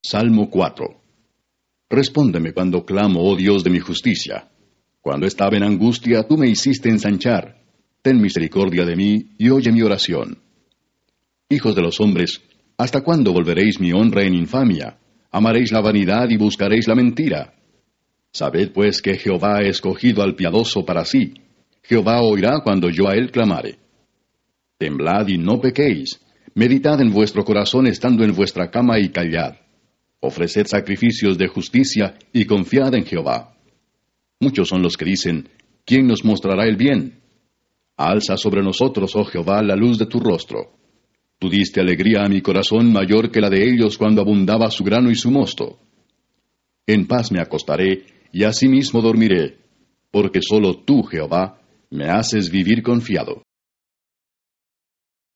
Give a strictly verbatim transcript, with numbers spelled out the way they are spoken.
Salmo cuatro. Respóndeme cuando clamo, oh Dios de mi justicia. Cuando estaba en angustia, tú me hiciste ensanchar. Ten misericordia de mí y oye mi oración. Hijos de los hombres, ¿hasta cuándo volveréis mi honra en infamia? ¿Amaréis la vanidad y buscaréis la mentira? Sabed pues que Jehová ha escogido al piadoso para sí. Jehová oirá cuando yo a él clamare. Temblad y no pequéis. Meditad en vuestro corazón estando en vuestra cama y callad. Ofreced sacrificios de justicia y confiad en Jehová. Muchos son los que dicen, ¿quién nos mostrará el bien? Alza sobre nosotros, oh Jehová, la luz de tu rostro. Tú diste alegría a mi corazón mayor que la de ellos cuando abundaba su grano y su mosto. En paz me acostaré, y asimismo dormiré, porque solo tú, Jehová, me haces vivir confiado.